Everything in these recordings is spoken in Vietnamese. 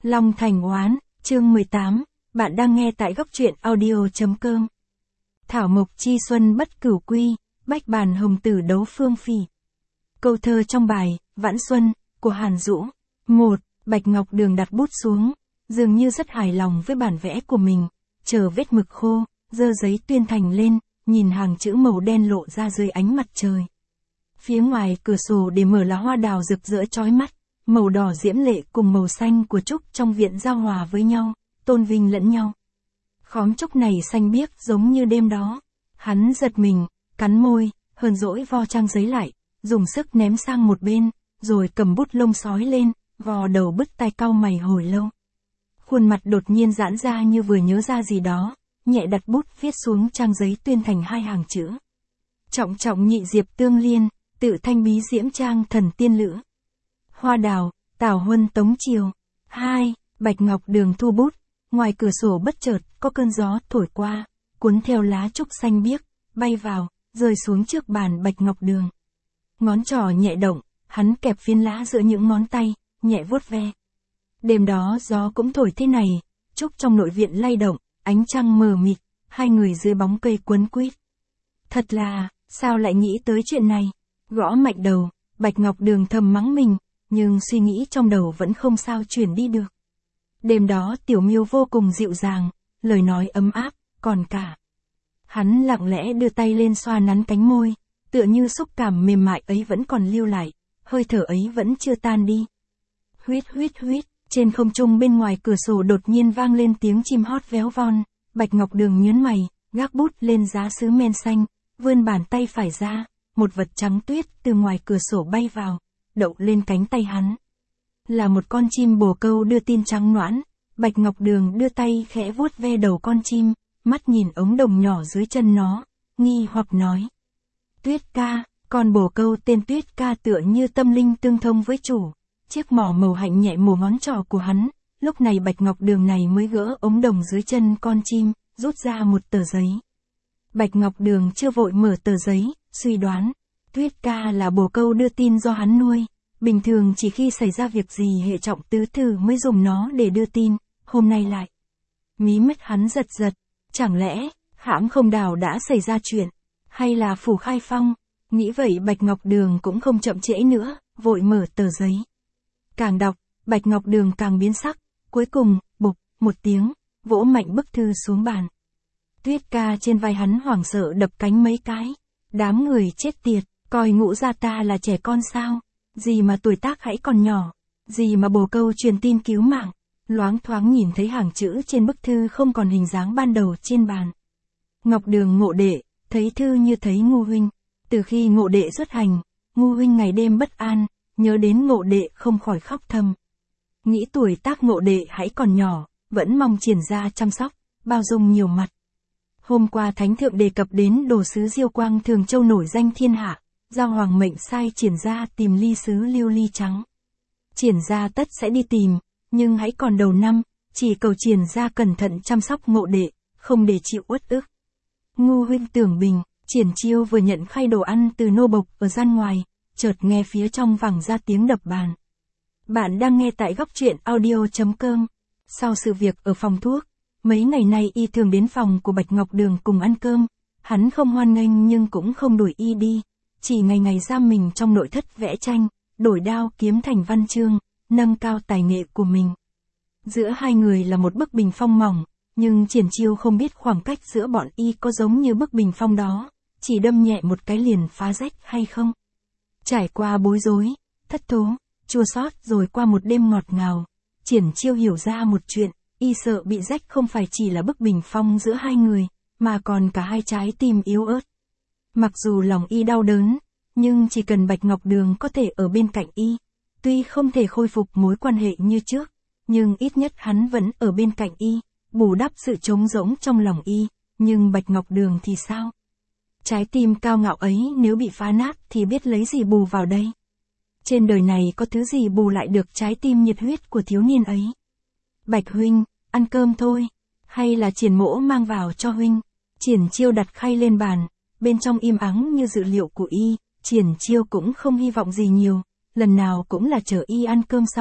Long Thành Oán, chương 18, bạn đang nghe tại góc truyện audio.com. Thảo mộc chi xuân bất cửu quy, bách bàn hồng tử đấu phương phỉ. Câu thơ trong bài, Vãn Xuân, của Hàn Dũ. 1. Bạch Ngọc Đường đặt bút xuống, dường như rất hài lòng với bản vẽ của mình, chờ vết mực khô, giơ giấy tuyên thành lên, nhìn hàng chữ màu đen lộ ra dưới ánh mặt trời. Phía ngoài cửa sổ để mở là hoa đào rực rỡ chói mắt, màu đỏ diễm lệ cùng màu xanh của trúc trong viện giao hòa với nhau, tôn vinh lẫn nhau. Khóm trúc này xanh biếc giống như đêm đó. Hắn giật mình, cắn môi, hờn dỗi vo trang giấy lại, dùng sức ném sang một bên, rồi cầm bút lông sói lên, vò đầu bứt tai cau mày hồi lâu. Khuôn mặt đột nhiên giãn ra như vừa nhớ ra gì đó, nhẹ đặt bút viết xuống trang giấy tuyên thành hai hàng chữ. Trọng trọng nhị diệp tương liên, tự thanh bí diễm trang thần tiên lữ. Hoa đào, Tào Huân Tống Triều. 2. Bạch Ngọc Đường thu bút, ngoài cửa sổ bất chợt có cơn gió thổi qua, cuốn theo lá trúc xanh biếc, bay vào, rơi xuống trước bàn Bạch Ngọc Đường. Ngón trỏ nhẹ động, hắn kẹp phiến lá giữa những ngón tay, nhẹ vuốt ve. Đêm đó gió cũng thổi thế này, trúc trong nội viện lay động, ánh trăng mờ mịt, hai người dưới bóng cây quấn quýt. Thật là, sao lại nghĩ tới chuyện này? Gõ mạnh đầu, Bạch Ngọc Đường thầm mắng mình, nhưng suy nghĩ trong đầu vẫn không sao chuyển đi được. Đêm đó Tiểu Miêu vô cùng dịu dàng, lời nói ấm áp, còn cả. Hắn lặng lẽ đưa tay lên xoa nắn cánh môi, tựa như xúc cảm mềm mại ấy vẫn còn lưu lại, hơi thở ấy vẫn chưa tan đi. Huýt huýt huýt, trên không trung bên ngoài cửa sổ đột nhiên vang lên tiếng chim hót véo von, Bạch Ngọc Đường nhướng mày, gác bút lên giá sứ men xanh, vươn bàn tay phải ra, một vật trắng tuyết từ ngoài cửa sổ bay vào, đậu lên cánh tay hắn. Là một con chim bồ câu đưa tin trắng noãn, Bạch Ngọc Đường đưa tay khẽ vuốt ve đầu con chim, mắt nhìn ống đồng nhỏ dưới chân nó, nghi hoặc nói. Tuyết ca, con bồ câu tên Tuyết ca tựa như tâm linh tương thông với chủ. Chiếc mỏ màu hạnh nhẹ mổ ngón trỏ của hắn, lúc này Bạch Ngọc Đường này mới gỡ ống đồng dưới chân con chim, rút ra một tờ giấy. Bạch Ngọc Đường chưa vội mở tờ giấy, suy đoán, Tuyết ca là bồ câu đưa tin do hắn nuôi, bình thường chỉ khi xảy ra việc gì hệ trọng tứ thư mới dùng nó để đưa tin, hôm nay lại. Mí mắt hắn giật giật, chẳng lẽ, hãm không đào đã xảy ra chuyện, hay là phủ khai phong, nghĩ vậy Bạch Ngọc Đường cũng không chậm trễ nữa, vội mở tờ giấy. Càng đọc, Bạch Ngọc Đường càng biến sắc, cuối cùng, bụp, một tiếng, vỗ mạnh bức thư xuống bàn. Tuyết ca trên vai hắn hoảng sợ đập cánh mấy cái. Đám người chết tiệt, coi Ngũ gia ta là trẻ con sao? Gì mà tuổi tác hãy còn nhỏ? Gì mà bồ câu truyền tin cứu mạng? Loáng thoáng nhìn thấy hàng chữ trên bức thư không còn hình dáng ban đầu trên bàn. Ngọc Đường Ngộ Đệ, thấy thư như thấy Ngu huynh. Từ khi Ngộ Đệ xuất hành, Ngu huynh ngày đêm bất an, nhớ đến Ngộ Đệ không khỏi khóc thầm. Nghĩ tuổi tác Ngộ Đệ hãy còn nhỏ, vẫn mong Triển gia chăm sóc, bao dung nhiều mặt. Hôm qua Thánh Thượng đề cập đến đồ sứ Diêu Quang Thường Châu nổi danh thiên hạ, Giao Hoàng mệnh sai Triển gia tìm ly sứ lưu ly trắng. Triển gia tất sẽ đi tìm, nhưng hãy còn đầu năm, chỉ cầu Triển gia cẩn thận chăm sóc Ngộ Đệ, không để chịu uất ức. Ngu huynh tưởng bình, Triển Chiêu vừa nhận khay đồ ăn từ nô bộc ở gian ngoài, chợt nghe phía trong vẳng ra tiếng đập bàn. Bạn đang nghe tại góc truyện audio.com. Sau sự việc ở phòng thuốc, mấy ngày nay y thường đến phòng của Bạch Ngọc Đường cùng ăn cơm, hắn không hoan nghênh nhưng cũng không đuổi y đi, chỉ ngày ngày giam mình trong nội thất vẽ tranh, đổi đao kiếm thành văn chương, nâng cao tài nghệ của mình. Giữa hai người là một bức bình phong mỏng, nhưng Triển Chiêu không biết khoảng cách giữa bọn y có giống như bức bình phong đó, chỉ đâm nhẹ một cái liền phá rách hay không. Trải qua bối rối, thất thố, chua xót rồi qua một đêm ngọt ngào, Triển Chiêu hiểu ra một chuyện. Y sợ bị rách không phải chỉ là bức bình phong giữa hai người, mà còn cả hai trái tim yếu ớt. Mặc dù lòng y đau đớn, nhưng chỉ cần Bạch Ngọc Đường có thể ở bên cạnh y, tuy không thể khôi phục mối quan hệ như trước, nhưng ít nhất hắn vẫn ở bên cạnh y, bù đắp sự trống rỗng trong lòng y, nhưng Bạch Ngọc Đường thì sao? Trái tim cao ngạo ấy nếu bị phá nát thì biết lấy gì bù vào đây? Trên đời này có thứ gì bù lại được trái tim nhiệt huyết của thiếu niên ấy? Bạch huynh, ăn cơm thôi, hay là Triển mỗ mang vào cho huynh? Triển Chiêu đặt khay lên bàn, bên trong im ắng như dự liệu của y, Triển Chiêu cũng không hy vọng gì nhiều, lần nào cũng là chờ y ăn cơm xong,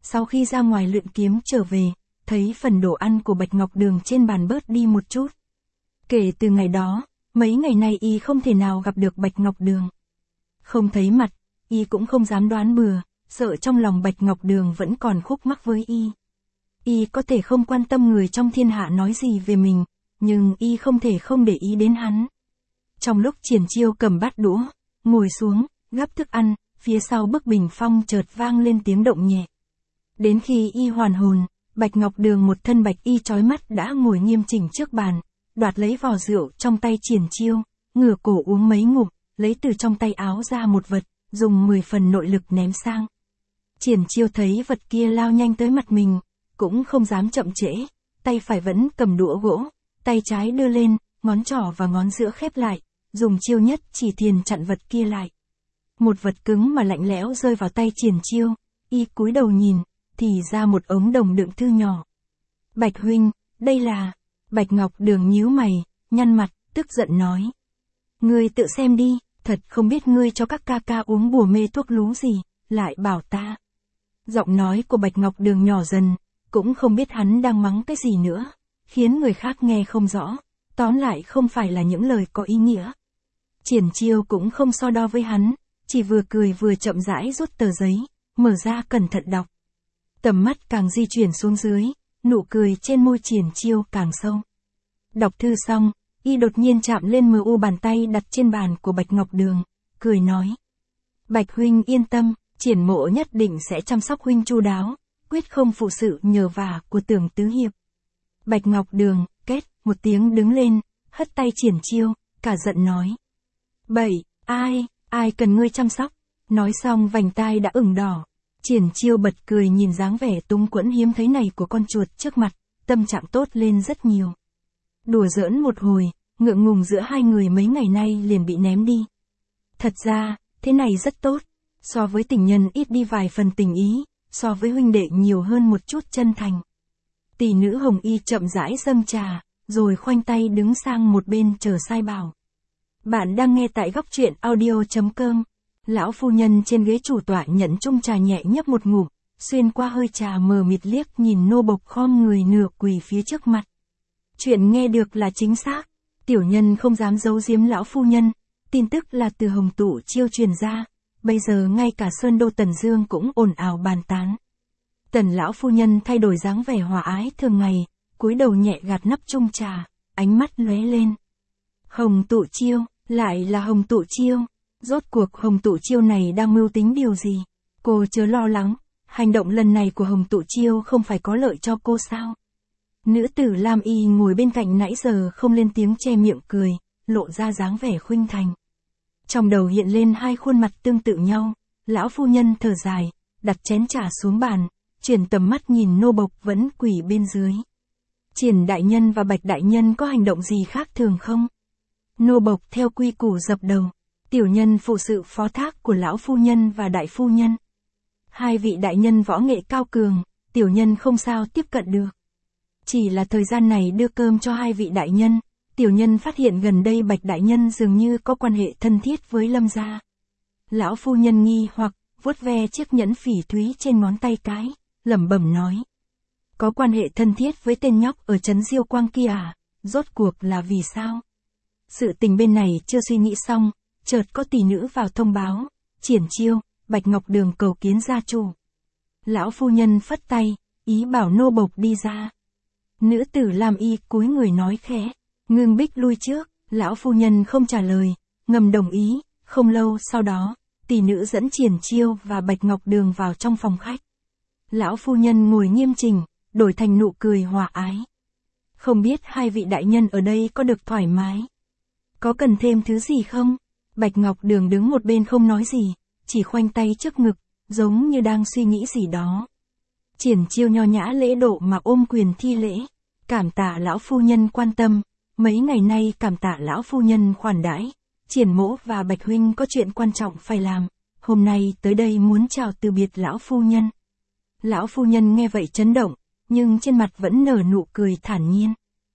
sau khi ra ngoài luyện kiếm trở về, thấy phần đồ ăn của Bạch Ngọc Đường trên bàn bớt đi một chút. Kể từ ngày đó, mấy ngày nay y không thể nào gặp được Bạch Ngọc Đường. Không thấy mặt, y cũng không dám đoán bừa, sợ trong lòng Bạch Ngọc Đường vẫn còn khúc mắc với y. Y có thể không quan tâm người trong thiên hạ nói gì về mình, nhưng y không thể không để ý đến hắn. Trong lúc Triển Chiêu cầm bát đũa, ngồi xuống, gắp thức ăn, phía sau bức bình phong chợt vang lên tiếng động nhẹ. Đến khi y hoàn hồn, Bạch Ngọc Đường một thân bạch y chói mắt đã ngồi nghiêm chỉnh trước bàn, đoạt lấy vò rượu trong tay Triển Chiêu, ngửa cổ uống mấy ngụm, lấy từ trong tay áo ra một vật, dùng 10 phần nội lực ném sang. Triển Chiêu thấy vật kia lao nhanh tới mặt mình, cũng không dám chậm trễ, tay phải vẫn cầm đũa gỗ, tay trái đưa lên, ngón trỏ và ngón giữa khép lại, dùng chiêu nhất chỉ thiền chặn vật kia lại. Một vật cứng mà lạnh lẽo rơi vào tay Triển Chiêu, y cúi đầu nhìn, thì ra một ống đồng đựng thư nhỏ. Bạch huynh, đây là... Bạch Ngọc Đường nhíu mày, nhăn mặt, tức giận nói. Ngươi tự xem đi, thật không biết ngươi cho các ca ca uống bùa mê thuốc lú gì, lại bảo ta. Giọng nói của Bạch Ngọc Đường nhỏ dần, cũng không biết hắn đang mắng cái gì nữa, khiến người khác nghe không rõ, tóm lại không phải là những lời có ý nghĩa. Triển Chiêu cũng không so đo với hắn, chỉ vừa cười vừa chậm rãi rút tờ giấy, mở ra cẩn thận đọc. Tầm mắt càng di chuyển xuống dưới, nụ cười trên môi Triển Chiêu càng sâu. Đọc thư xong, y đột nhiên chạm lên mờ u bàn tay đặt trên bàn của Bạch Ngọc Đường, cười nói. Bạch huynh yên tâm, Triển mộ nhất định sẽ chăm sóc huynh chu đáo, quyết không phụ sự nhờ vả của Tưởng tứ hiệp. Bạch Ngọc Đường, két, một tiếng đứng lên, hất tay Triển Chiêu, cả giận nói. Bậy, ai cần ngươi chăm sóc, nói xong vành tai đã ửng đỏ. Triển Chiêu bật cười nhìn dáng vẻ túng quẫn hiếm thấy này của con chuột trước mặt, tâm trạng tốt lên rất nhiều. Đùa giỡn một hồi, ngượng ngùng giữa hai người mấy ngày nay liền bị ném đi. Thật ra, thế này rất tốt, so với tình nhân ít đi vài phần tình ý, so với huynh đệ nhiều hơn một chút chân thành. Tỷ nữ Hồng Y chậm rãi dâng trà, rồi khoanh tay đứng sang một bên chờ sai bảo. Bạn đang nghe tại góc truyện audio.com. Lão phu nhân trên ghế chủ tọa nhận chung trà nhẹ nhấp một ngụm, xuyên qua hơi trà mờ mịt liếc nhìn nô bộc khom người nửa quỳ phía trước mặt. Chuyện nghe được là chính xác, tiểu nhân không dám giấu giếm lão phu nhân, tin tức là từ Hồng Tụ Chiêu truyền ra, bây giờ ngay cả Sơn Đô Tần Dương cũng ồn ào bàn tán. Tần lão phu nhân thay đổi dáng vẻ hòa ái thường ngày, cúi đầu nhẹ gạt nắp chung trà, ánh mắt lóe lên. Hồng Tụ Chiêu, lại là Hồng Tụ Chiêu. Rốt cuộc Hồng Tụ Chiêu này đang mưu tính điều gì? Cô chớ lo lắng, hành động lần này của Hồng Tụ Chiêu không phải có lợi cho cô sao? Nữ tử Lam Y ngồi bên cạnh nãy giờ không lên tiếng che miệng cười, lộ ra dáng vẻ khuynh thành. Trong đầu hiện lên hai khuôn mặt tương tự nhau, lão phu nhân thở dài, đặt chén trà xuống bàn, chuyển tầm mắt nhìn nô bộc vẫn quỳ bên dưới. Triển đại nhân và Bạch đại nhân có hành động gì khác thường không? Nô bộc theo quy củ dập đầu. Tiểu nhân phụ sự phó thác của lão phu nhân và đại phu nhân. Hai vị đại nhân võ nghệ cao cường, tiểu nhân không sao tiếp cận được. Chỉ là thời gian này đưa cơm cho hai vị đại nhân, tiểu nhân phát hiện gần đây Bạch đại nhân dường như có quan hệ thân thiết với Lâm gia. Lão phu nhân nghi hoặc, vuốt ve chiếc nhẫn phỉ thúy trên ngón tay cái, lẩm bẩm nói. Có quan hệ thân thiết với tên nhóc ở trấn Diêu Quang kia à, rốt cuộc là vì sao? Sự tình bên này chưa suy nghĩ xong. Chợt có tỷ nữ vào thông báo, Triển Chiêu, Bạch Ngọc Đường cầu kiến gia chủ. Lão phu nhân phất tay, ý bảo nô bộc đi ra. Nữ tử Lam Y cúi người nói khẽ, Ngưng Bích lui trước, lão phu nhân không trả lời, ngầm đồng ý, không lâu sau đó, tỷ nữ dẫn Triển Chiêu và Bạch Ngọc Đường vào trong phòng khách. Lão phu nhân ngồi nghiêm chỉnh, đổi thành nụ cười hòa ái. Không biết hai vị đại nhân ở đây có được thoải mái? Có cần thêm thứ gì không? Bạch Ngọc Đường đứng một bên không nói gì, chỉ khoanh tay trước ngực, giống như đang suy nghĩ gì đó. Triển Chiêu nho nhã lễ độ mà ôm quyền thi lễ, cảm tạ lão phu nhân quan tâm, mấy ngày nay cảm tạ lão phu nhân khoản đãi, Triển mỗ và Bạch huynh có chuyện quan trọng phải làm, hôm nay tới đây muốn chào từ biệt lão phu nhân. Lão phu nhân nghe vậy chấn động, nhưng trên mặt vẫn nở nụ cười thản nhiên.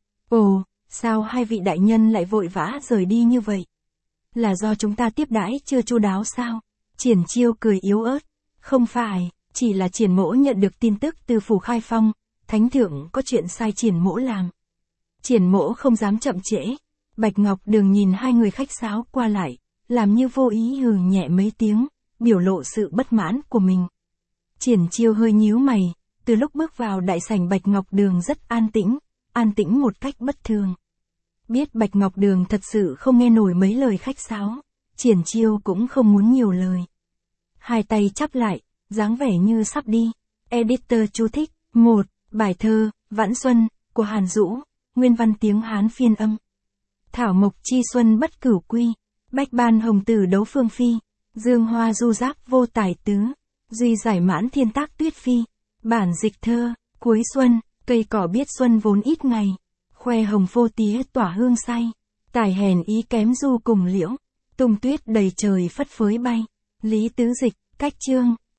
Ồ, sao hai vị đại nhân lại vội vã rời đi như vậy? Là do chúng ta tiếp đãi chưa chu đáo sao? Triển Chiêu cười yếu ớt. Không phải, Chỉ là Triển Mỗ nhận được tin tức từ phủ Khai Phong, thánh thượng có chuyện sai Triển Mỗ làm. Triển Mỗ không dám chậm trễ. Bạch Ngọc Đường nhìn hai người khách sáo qua lại, làm như vô ý hừ nhẹ mấy tiếng, biểu lộ sự bất mãn của mình. Triển Chiêu hơi nhíu mày, từ lúc bước vào đại sảnh Bạch Ngọc Đường rất an tĩnh một cách bất thường. Biết Bạch Ngọc Đường thật sự không nghe nổi mấy lời khách sáo, Triển Chiêu cũng không muốn nhiều lời. Hai tay chắp lại, dáng vẻ như sắp đi. Editor chú thích. 1. Bài thơ, Vãn Xuân, của Hàn Dũ, nguyên văn tiếng Hán phiên âm. Thảo mộc chi xuân bất cửu quy, bách ban hồng tử đấu phương phi, dương hoa du giáp vô tài tứ, duy giải mãn thiên tác tuyết phi. Bản dịch thơ, cuối xuân, cây cỏ biết xuân vốn ít ngày, khoe hồng vô tía tỏa hương say, tài hèn ý kém du cùng liễu, tung tuyết đầy trời phất phới bay. Lý Tứ Dịch, cách chương.